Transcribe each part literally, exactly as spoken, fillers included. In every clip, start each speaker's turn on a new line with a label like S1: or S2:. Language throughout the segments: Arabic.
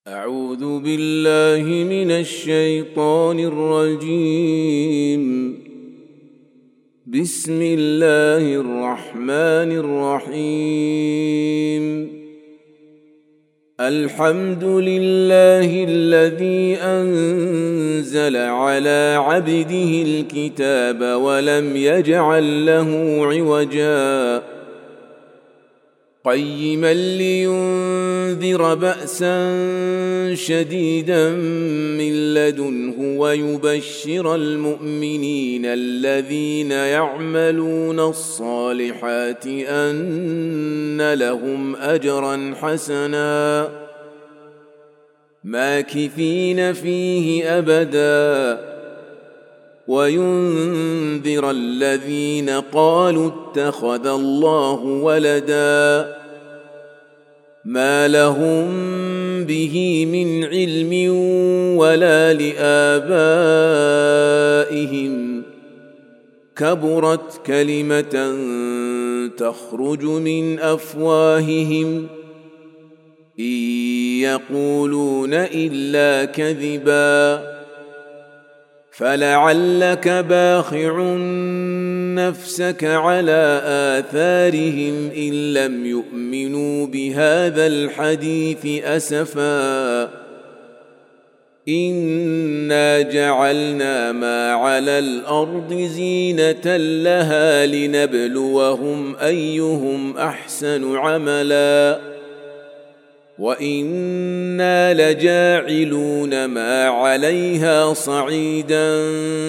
S1: أعوذ بالله من الشيطان الرجيم. بسم الله الرحمن الرحيم. الحمد لله الذي أنزل على عبده الكتاب ولم يجعل له عوجا قيما لينذر بأسا شديدا من لدنه ويبشر المؤمنين الذين يعملون الصالحات أن لهم أجرا حسنا ماكثين فيه أبدا وينذر الذين قالوا اتخذ الله ولدا ما لهم به من علم ولا لآبائهم كبرت كلمة تخرج من أفواههم إن يقولون إلا كذبا فلعلك باخع نفسك على آثارهم إن لم يؤمنوا بهذا الحديث أسفا إنا جعلنا ما على الأرض زينة لها لنبلوهم أيهم أحسن عملا وإنا لجاعلون ما عليها صعيدا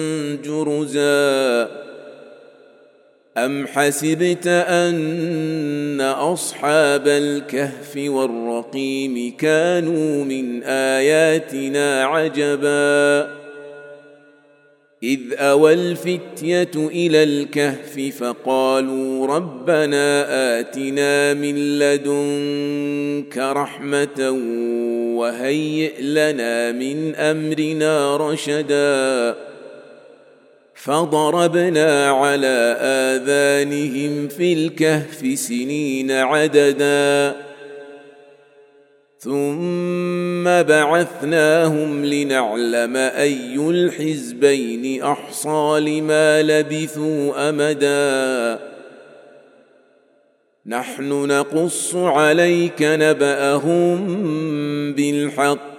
S1: جرزا أم حسبت أن أصحاب الكهف والرقيم كانوا من آياتنا عجبا إذ أوى الفتية إلى الكهف فقالوا ربنا آتنا من لدنك رحمة وهيئ لنا من أمرنا رشدا فضربنا على آذانهم في الكهف سنين عددا ثم بعثناهم لنعلم أي الحزبين أحصى لما لبثوا أمدا نحن نقص عليك نبأهم بالحق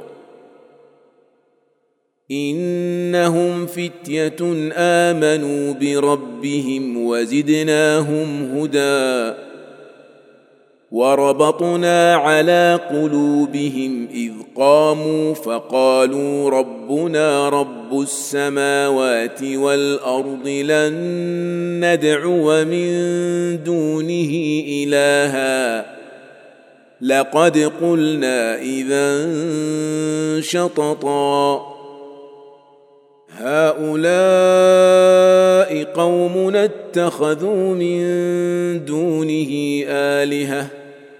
S1: إنهم فتية آمنوا بربهم وزدناهم هدى وربطنا على قلوبهم إذ قاموا فقالوا ربنا رب السماوات والأرض لن ندعو من دونه إلها لقد قلنا إذا شططا هؤلاء قومنا اتخذوا من دونه آلهة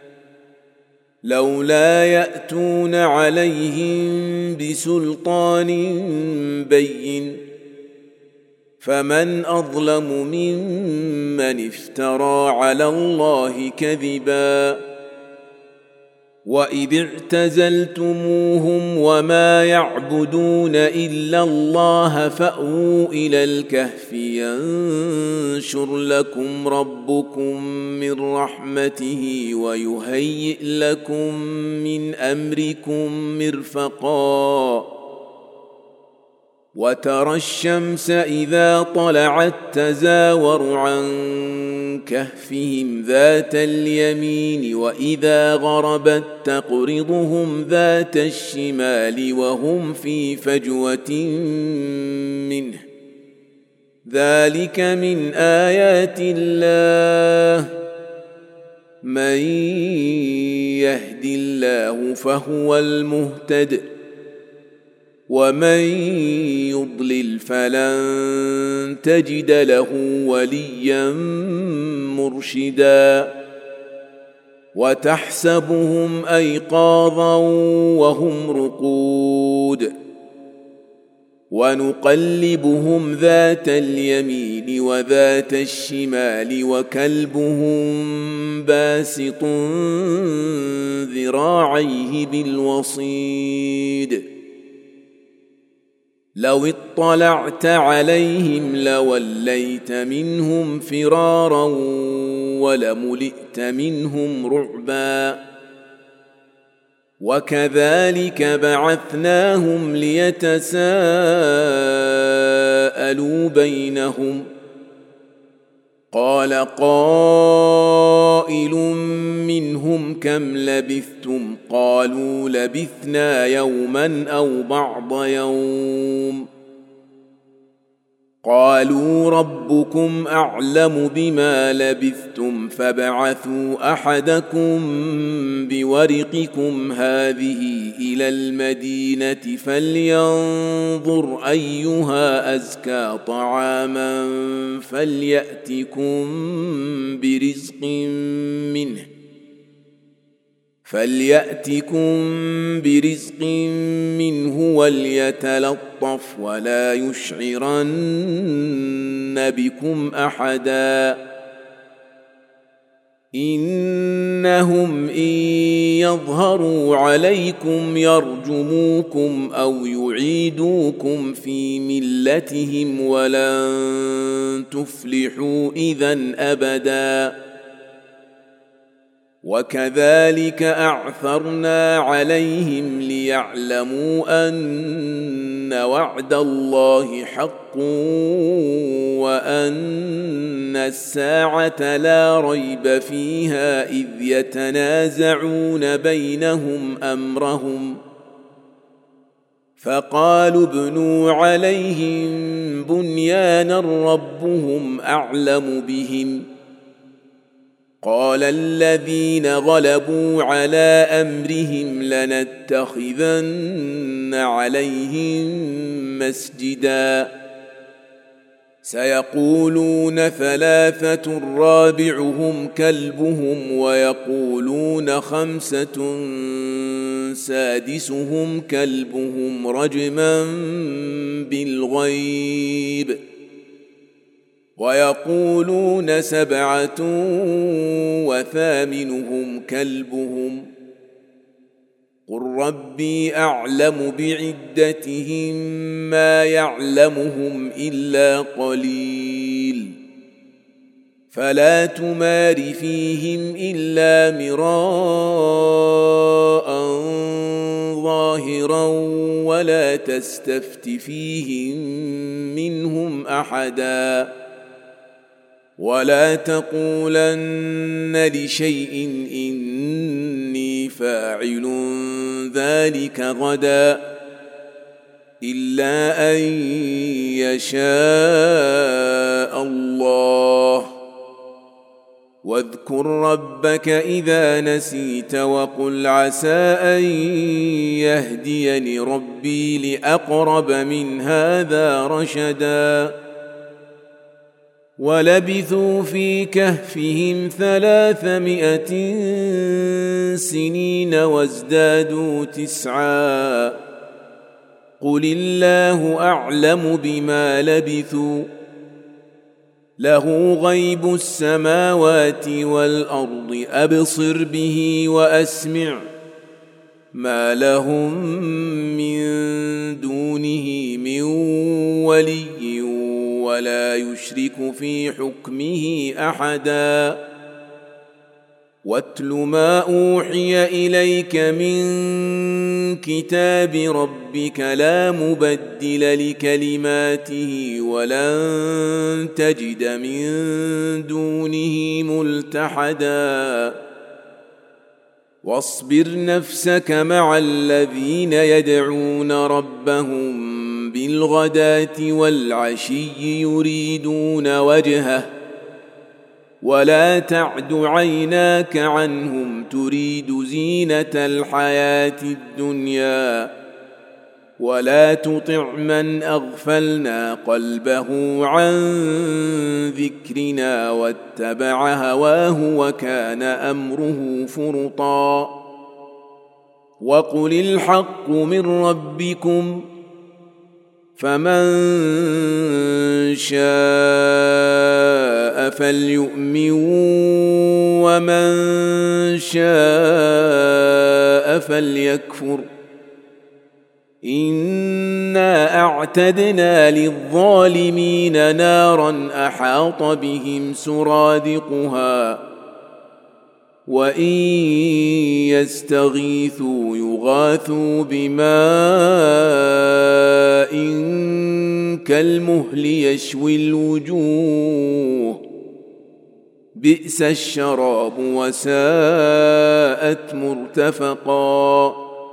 S1: لولا يأتون عليهم بسلطان بين فمن أظلم ممن افترى على الله كذبا وإذ اعتزلتموهم وما يعبدون إلا الله فأووا إلى الكهف ينشر لكم ربكم من رحمته ويهيئ لكم من أمركم مرفقا وترى الشمس إذا طلعت تزاور عن كهفهم ذات اليمين وإذا غربت تقرضهم ذات الشمال وهم في فجوة منه ذلك من آيات الله من يهد الله فهو المهتد ومن يضلل فلن تجد له وليا مرشدا وتحسبهم أيقاظا وهم رقود ونقلبهم ذات اليمين وذات الشمال وكلبهم باسط ذراعيه بالوصيد لو اطلعت عليهم لوليت منهم فرارا ولملئت منهم رعبا وكذلك بعثناهم ليتساءلوا بينهم قال قائل منهم كم لبثتم قالوا لبثنا يوما أو بعض يوم قالوا ربكم أعلم بما لبثتم فابعثوا أحدكم بورقكم هذه إلى المدينة فلينظر أيها أزكى طعاما فليأتكم برزق منه فليأتكم برزق منه وليتلطف ولا يشعرن بكم أحدا إنهم إن يظهروا عليكم يرجموكم أو يعيدوكم في ملتهم ولن تفلحوا إذن أبدا وكذلك أعثرنا عليهم ليعلموا أن وعد الله حق وأن الساعة لا ريب فيها إذ يتنازعون بينهم أمرهم فقالوا ابنوا عليهم بنيانا ربهم أعلم بهم قال الذين غلبوا على أمرهم لنتخذن عليهم مسجدا سيقولون ثلاثة رابعهم كلبهم ويقولون خمسة سادسهم كلبهم رجما بالغيب ويقولون سبعة وثامنهم كلبهم قل ربي أعلم بعدتهم ما يعلمهم إلا قليل فلا تمار فيهم إلا مراء ظاهرا ولا تستفت فيهم منهم أحدا ولا تقولن لشيء إني فاعل ذلك غدا إلا أن يشاء الله واذكر ربك إذا نسيت وقل عسى أن يهديني ربي لأقرب من هذا رشدا ولبثوا في كهفهم ثلاثمائة سنين وازدادوا تسعا قل الله أعلم بما لبثوا له غيب السماوات والأرض أبصر به وأسمع ما لهم من دونه من ولي ولا يشرك في حكمه أحدا واتل ما أوحي إليك من كتاب ربك لا مبدل لكلماته ولن تجد من دونه ملتحدا واصبر نفسك مع الذين يدعون ربهم بالغداة والعشي يريدون وجهه ولا تعد عيناك عنهم تريد زينة الحياة الدنيا ولا تطع من أغفلنا قلبه عن ذكرنا واتبع هواه وكان أمره فرطا وقل الحق من ربكم فمن شاء فليؤمن ومن شاء فليكفر إنا أعتدنا للظالمين نارا أحاط بهم سرادقها وإن يستغيثوا يغاثوا بماء كالمهل يشوي الوجوه بئس الشراب وساءت مرتفقا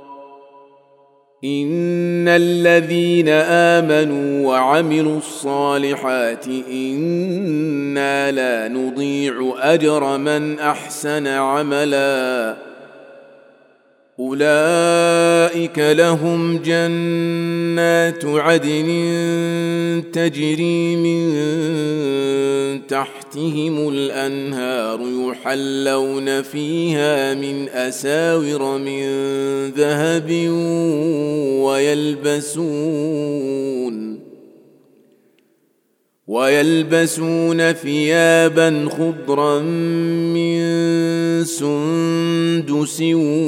S1: إن الذين آمنوا وعملوا الصالحات إنا لا نضيع أجر من أحسن عملا أولئك لهم جنات عدن تجري من تحتهم الأنهار يحلون فيها من أساور من ذهب ويلبسون ويلبسون ثيابا خضرا من سندس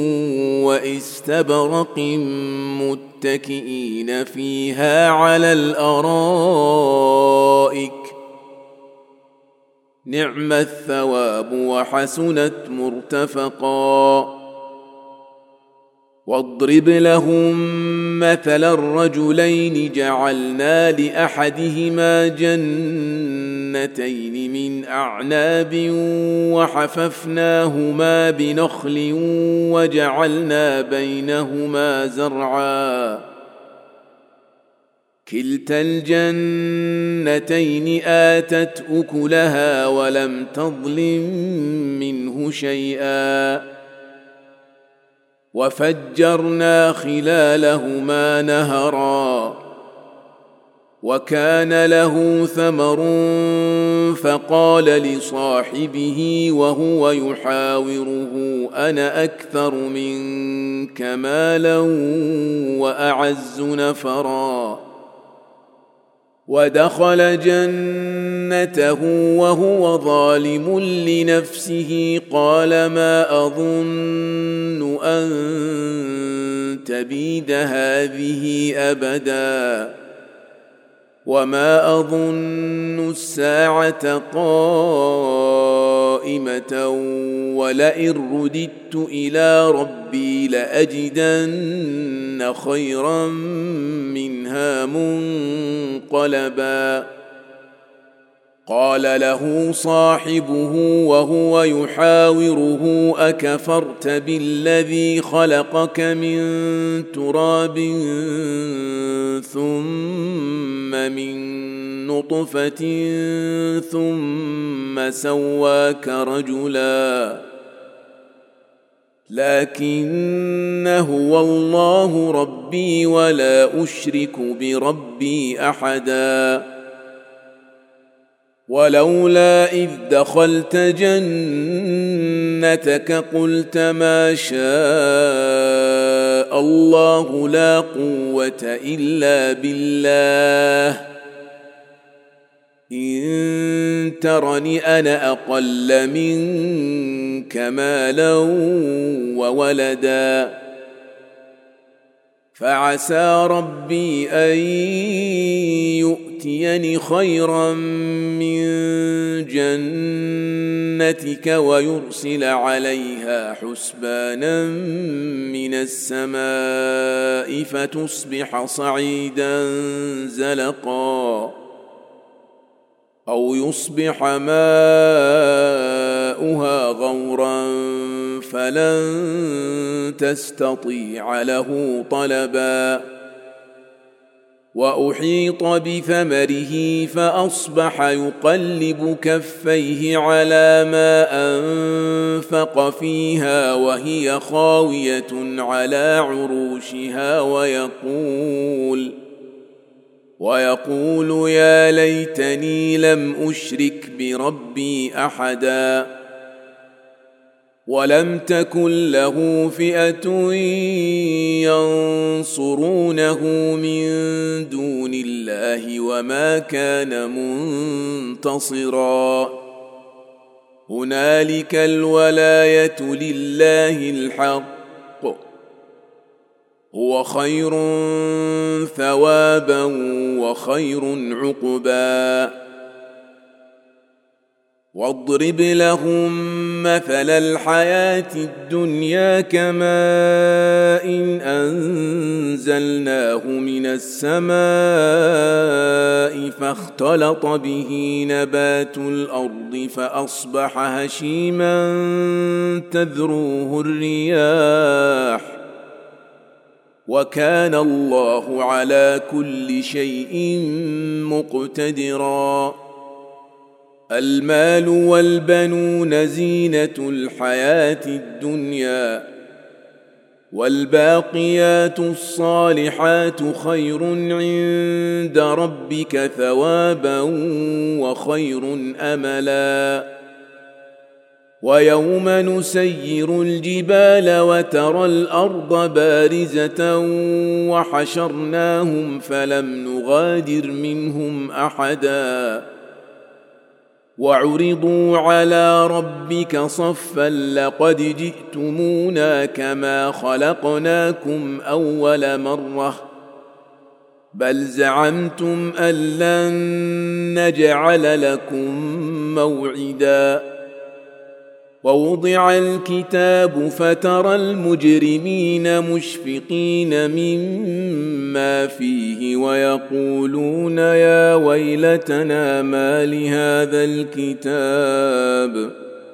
S1: واستبرق متكئين فيها على الأرائك نعم الثواب وحسنت مرتفقا واضرب لهم مثل الرجلين جعلنا لأحدهما جنتين من أعناب وحففناهما بنخل وجعلنا بينهما زرعا كلتا الجنتين آتت أكلها ولم تظلم منه شيئا وفجرنا خلالهما نهرا وكان له ثمر فقال لصاحبه وهو يحاوره أنا أكثر منك مالا وأعز نفرا ودخل جنته وهو ظالم لنفسه قال ما أظن أن تبيد هذه أبدا وما أظن الساعة قائمة ولئن رددت إلى ربي لأجدن خيرا منها منقلبا قال له صاحبه وهو يحاوره أكفرت بالذي خلقك من تراب ثم من نطفة ثم سواك رجلا لكن هو الله ربي ولا أشرك بربي أحدا ولولا إذ دخلت جنتك قلت ما شاء الله لا قوة إلا بالله إن ترني أنا أقل منك مالا وولدا فعسى ربي أن يؤتيني خيرا من جنتك ويرسل عليها حسبانا من السماء فتصبح صعيدا زلقا أو يصبح ماؤها غورا فلن تستطيع له طلبا وأحيط بثمره فأصبح يقلب كفيه على ما أنفق فيها وهي خاوية على عروشها ويقول ويقول يا ليتني لم أشرك بربي أحدا ولم تكن له فئة ينصرونه من دون الله الله وما كان منتصرا هنالك الولاية لله الحق هو خير ثوابا وخير عقبا واضرب لهم مثل الحياة الدنيا كماء إن أنزلناه من السماء فاختلط به نبات الأرض فأصبح هشيما تذروه الرياح وكان الله على كل شيء مقتدرا المال والبنون زينة الحياة الدنيا والباقيات الصالحات خير عند ربك ثوابا وخير أملا ويوم نسير الجبال وترى الأرض بارزة وحشرناهم فلم نغادر منهم أحدا وعرضوا على ربك صفا لقد جئتمونا كما خلقناكم أول مرة بل زعمتم أن لن نجعل لكم موعدا ووضع الكتاب فترى المجرمين مشفقين مما فيه ويقولون يا ويلتنا ما لهذا الكتاب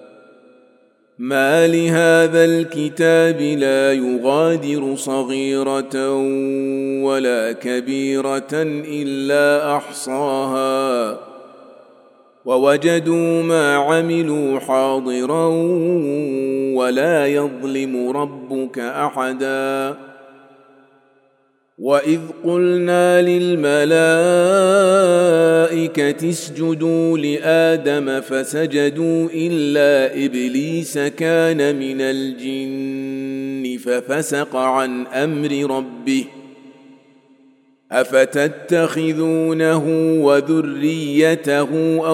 S1: ما لهذا الكتاب لا يغادر صغيرة ولا كبيرة إلا أحصاها ووجدوا ما عملوا حاضرا ولا يظلم ربك أحدا وإذ قلنا للملائكة اسجدوا لآدم فسجدوا إلا إبليس كان من الجن ففسق عن أمر ربه أفتتخذونه وذريته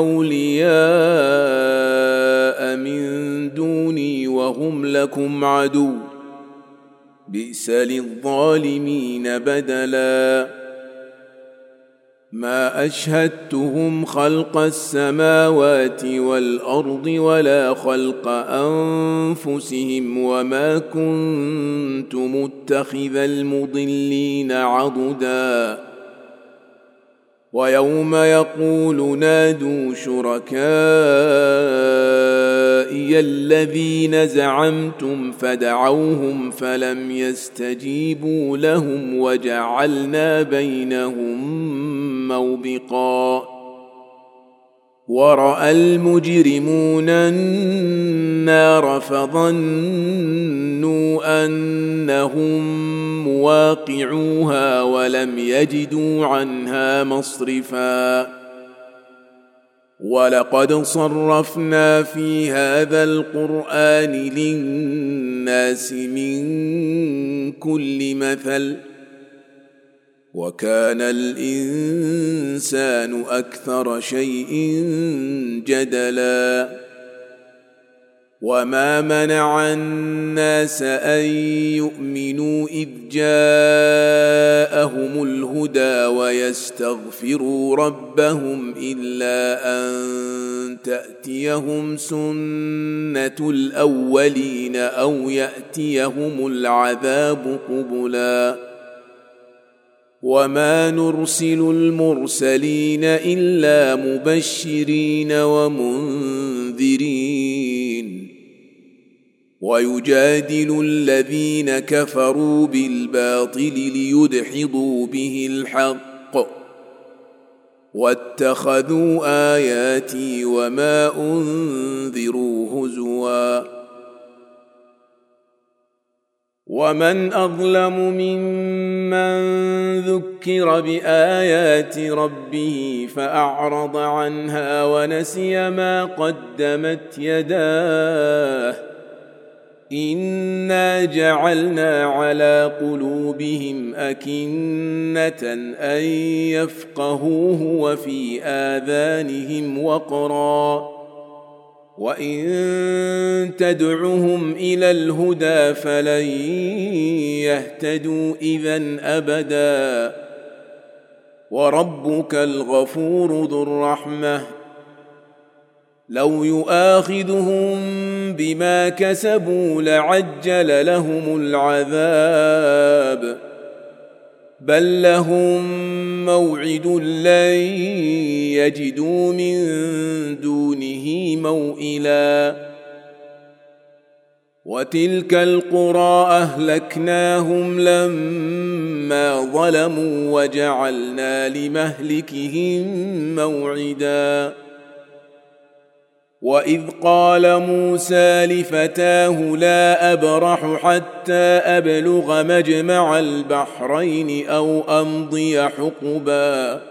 S1: أولياء من دوني وهم لكم عدو بئس للظالمين بدلا ما أشهدتهم خلق السماوات والأرض ولا خلق أنفسهم وما كنت متخذ المضلين عضدا ويوم يقول نادوا شركائي الذين زعمتم فدعوهم فلم يستجيبوا لهم وجعلنا بينهم موبقا ورأى المجرمون النار فظنوا أنهم مواقعوها ولم يجدوا عنها مصرفا ولقد صرفنا في هذا القرآن للناس من كل مثل وكان الإنسان أكثر شيء جدلا وما منع الناس أن يؤمنوا إذ جاءهم الهدى ويستغفروا ربهم إلا أن تأتيهم سنة الأولين أو يأتيهم العذاب قبلا وما نرسل المرسلين إلا مبشرين ومنذرين ويجادل الذين كفروا بالباطل ليدحضوا به الحق واتخذوا آياتي وما أنذروا هزوا ومن أظلم ممن ذكر بآيات ربه فأعرض عنها ونسي ما قدمت يداه إنا جعلنا على قلوبهم أكنة أن يفقهوه وفي آذانهم وقرا وإن تدعهم إلى الهدى فلن يهتدوا إذن أبدا وربك الغفور ذو الرحمة لو يؤاخذهم بما كسبوا لعجل لهم العذاب بل لهم موعد لن يجدوا من دونه موئلا وتلك القرى أهلكناهم لما ظلموا وجعلنا لمهلكهم موعدا وإذ قال موسى لفتاه لا أبرح حتى أبلغ مجمع البحرين أو أمضي حقبا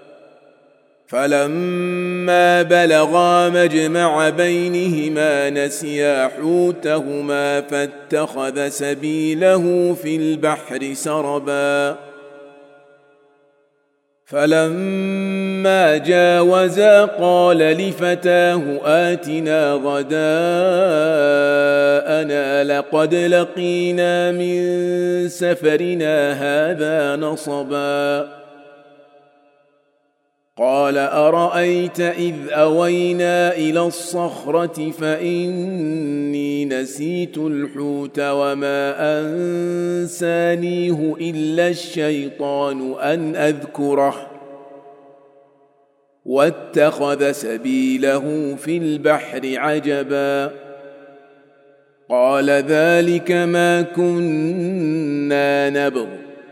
S1: فلما بلغا مجمع بينهما نسيا حوتهما فاتخذ سبيله في البحر سربا فلما جاوزا قال لفتاه آتنا غداءنا لقد لقينا من سفرنا هذا نصبا قال أرأيت إذ أوينا إلى الصخرة فإني نسيت الحوت وما أنسانيه إلا الشيطان أن أذكره واتخذ سبيله في البحر عجبا قال ذلك ما كنا نبغ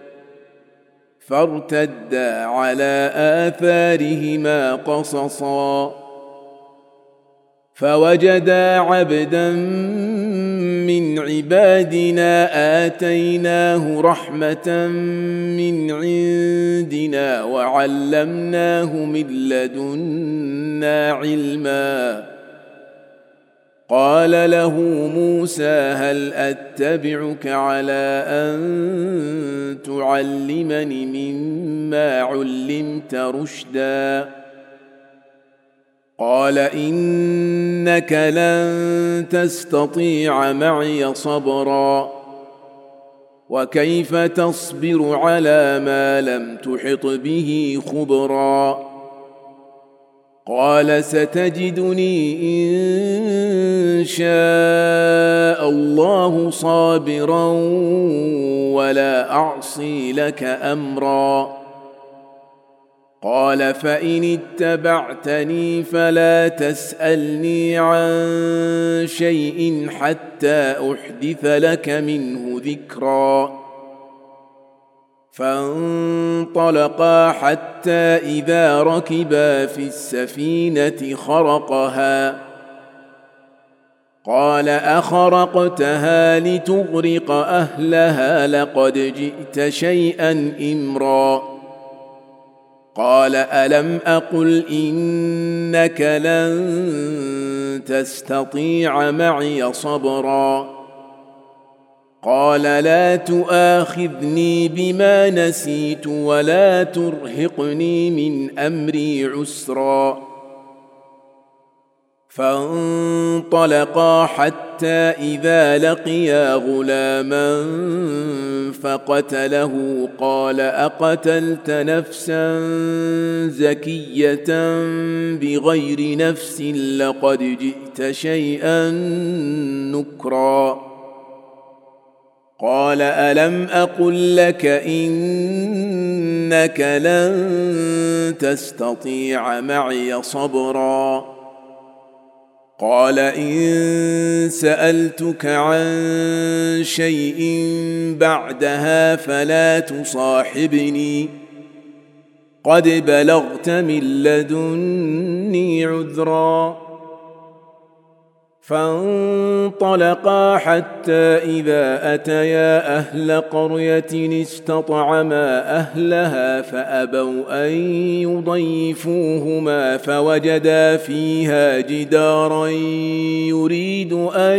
S1: فارتدا على آثارهما قصصا فوجدا عبدا من عبادنا آتيناه رحمة من عندنا وعلمناه من لدنا علما قال له موسى هل أتبعك على أن تعلمني مما علمت رشدا قال إنك لن تستطيع معي صبرا وكيف تصبر على ما لم تحط به خبرا قال ستجدني إن شاء الله صابرا ولا أعصي لك أمرا قال فإن اتبعتني فلا تسألني عن شيء حتى أحدث لك منه ذكرا فانطلقا حتى إذا ركبا في السفينة خرقها قال أخرقتها لتغرق أهلها لقد جئت شيئا إمرا قال ألم أقل إنك لن تستطيع معي صبرا قال لا تؤاخذني بما نسيت ولا ترهقني من أمري عسرا فانطلقا حتى إذا لقيا غلاما فقتله قال أقتلت نفسا زكية بغير نفس لقد جئت شيئا نكرا قال ألم أقل لك إنك لن تستطيع معي صبرا قال إن سألتك عن شيء بعدها فلا تصاحبني قد بلغت من لدني عذرا فانطلقا حتى إذا أتيا أهل قرية استطعما أهلها فأبوا أن يضيفوهما فوجدا فيها جدارا يريد أن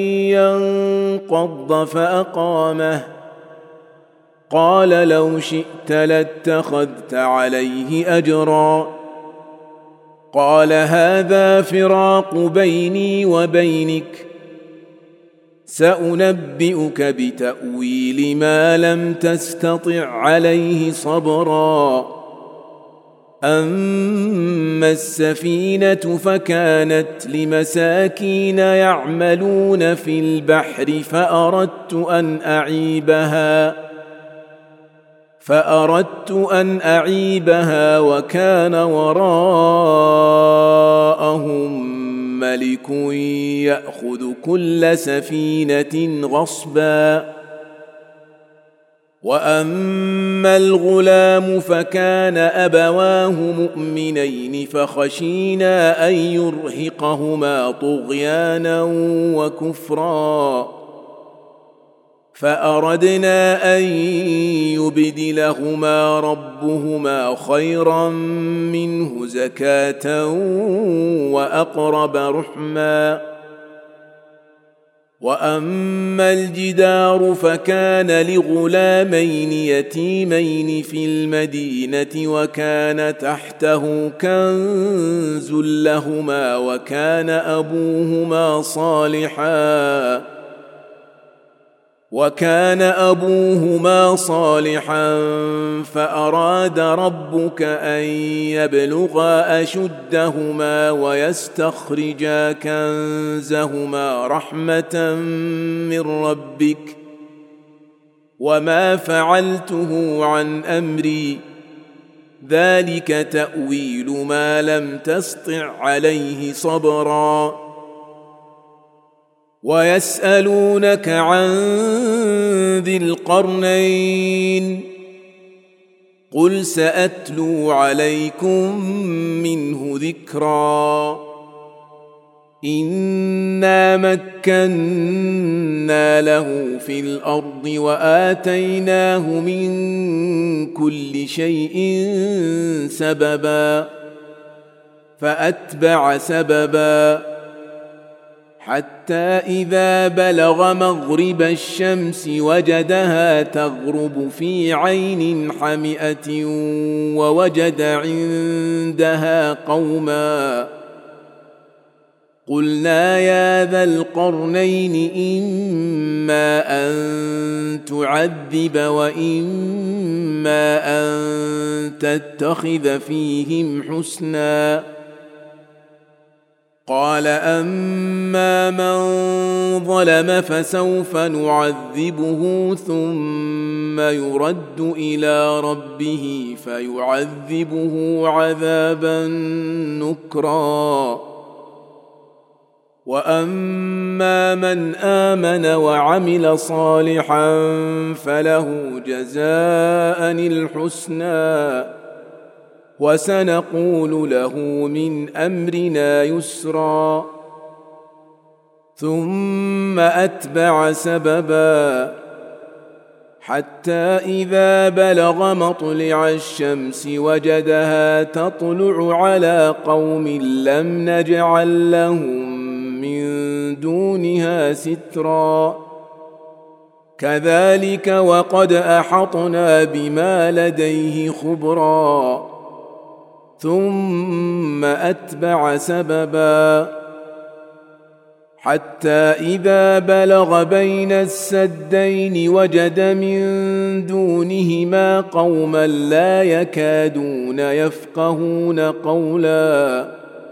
S1: ينقض فأقامه قال لو شئت لاتخذت عليه أجرا قال هذا فراق بيني وبينك سأنبئك بتأويل ما لم تستطع عليه صبرا أما السفينة فكانت لمساكين يعملون في البحر فأردت أن أعيبها فأردت أن أعيبها وكان وراءهم ملك يأخذ كل سفينة غصبا وأما الغلام فكان أبواه مؤمنين فخشينا أن يرهقهما طغيانا وكفرا فأردنا أن يبدلهما ربهما خيرا منه زكاة وأقرب رحما وأما الجدار فكان لغلامين يتيمين في المدينة وكان تحته كنز لهما وكان أبوهما صالحا وكان أبوهما صالحا فأراد ربك أن يبلغا أشدهما ويستخرجا كنزهما رحمة من ربك وما فعلته عن أمري ذلك تأويل ما لم تسطع عليه صبرا ويسألونك عن ذي القرنين قل سأتلو عليكم منه ذكرا إنا مكنا له في الأرض وآتيناه من كل شيء سببا فأتبع سببا حتى إذا بلغ مغرب الشمس وجدها تغرب في عين حمئة ووجد عندها قوما قلنا يا ذا القرنين إما أن تعذب وإما أن تتخذ فيهم حسنا قال أما من ظلم فسوف نعذبه ثم يرد إلى ربه فيعذبه عذابا نكرا وأما من آمن وعمل صالحا فله جزاء الحسنى وسنقول له من أمرنا يسرا ثم أتبع سببا حتى إذا بلغ مطلع الشمس وجدها تطلع على قوم لم نجعل لهم من دونها سترا كذلك وقد أحطنا بما لديه خبرا ثم أتبع سببا حتى إذا بلغ بين السدين وجد من دونهما قوما لا يكادون يفقهون قولا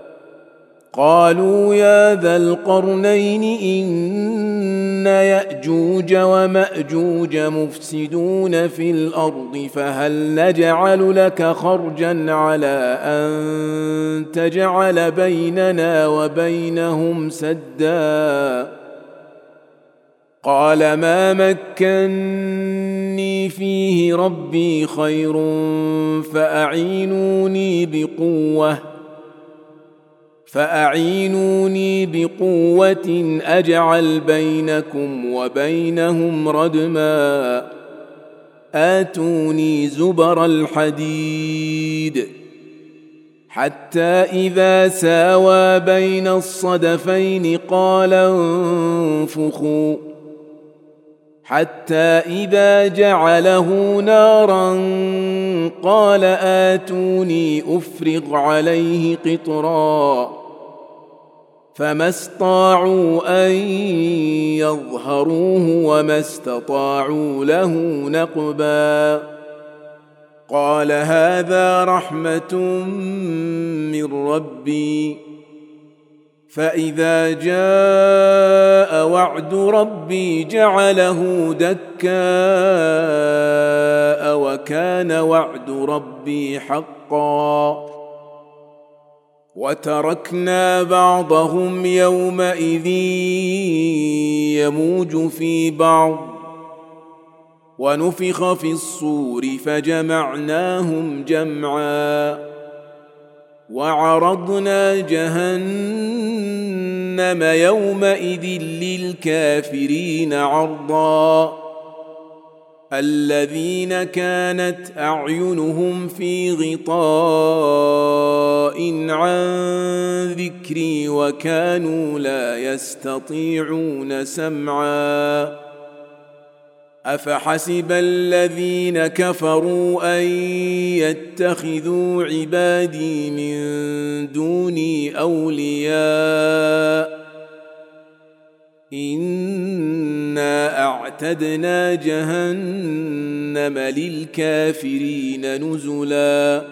S1: قالوا يا ذا القرنين إن يأجوج ومأجوج مفسدون في الأرض فهل نجعل لك خرجا على أن تجعل بيننا وبينهم سدا قال ما مكني فيه ربي خير فأعينوني بقوة فأعينوني بقوة أجعل بينكم وبينهم ردما آتوني زبر الحديد حتى إذا ساوى بين الصدفين قال انفخوا حتى إذا جعله نارا قال آتوني أفرغ عليه قطرا فما استطاعوا أن يظهروه وما استطاعوا له نقبا قال هذا رحمة من ربي فإذا جاء وعد ربي جعله دكاء وكان وعد ربي حقا وتركنا بعضهم يومئذ يموج في بعض ونفخ في الصور فجمعناهم جمعا وعرضنا جهنم يومئذ للكافرين عرضا الذين كانت أعينهم في غطاء عن ذكري وكانوا لا يستطيعون سمعا أفحسب الذين كفروا أن يتخذوا عبادي من دوني أولياء إنا أعتدنا جهنم للكافرين نزلا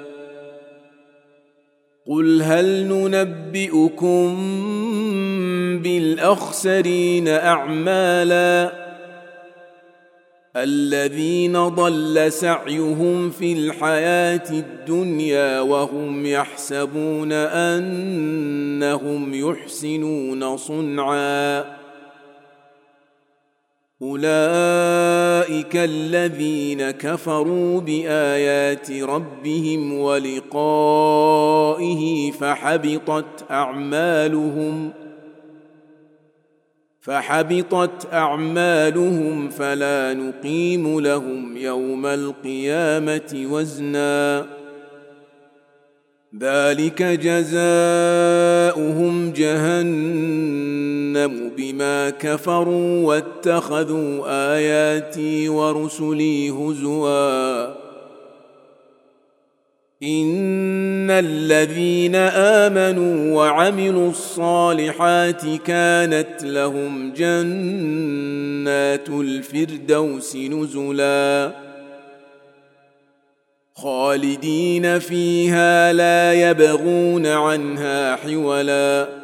S1: قل هل ننبئكم بالأخسرين أعمالا الذين ضل سعيهم في الحياة الدنيا وهم يحسبون أنهم يحسنون صنعا أولئك الذين كفروا بآيات ربهم ولقائه فحبطت أعمالهم فحبطت أعمالهم فلا نقيم لهم يوم القيامة وزنا ذلك جزاؤهم جهنم بما كفروا واتخذوا آياتي ورسلي هزوا إن الذين آمنوا وعملوا الصالحات كانت لهم جنات الفردوس نزلا خالدين فيها لا يبغون عنها حولا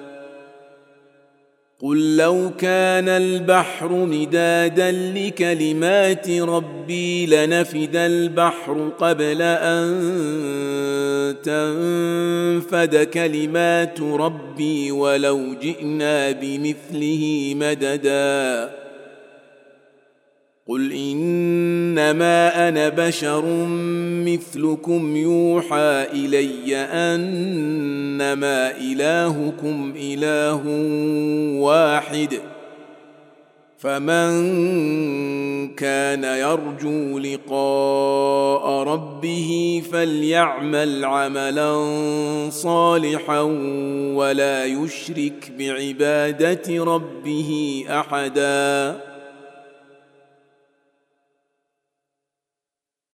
S1: قل لو كان البحر مدادا لكلمات ربي لنفد البحر قبل أن تنفد كلمات ربي ولو جئنا بمثله مددا قل إنما أنا بشر مثلكم يوحى إلي أنما إلهكم إله واحد فمن كان يرجو لقاء ربه فليعمل عملا صالحا ولا يشرك بعبادة ربه أحدا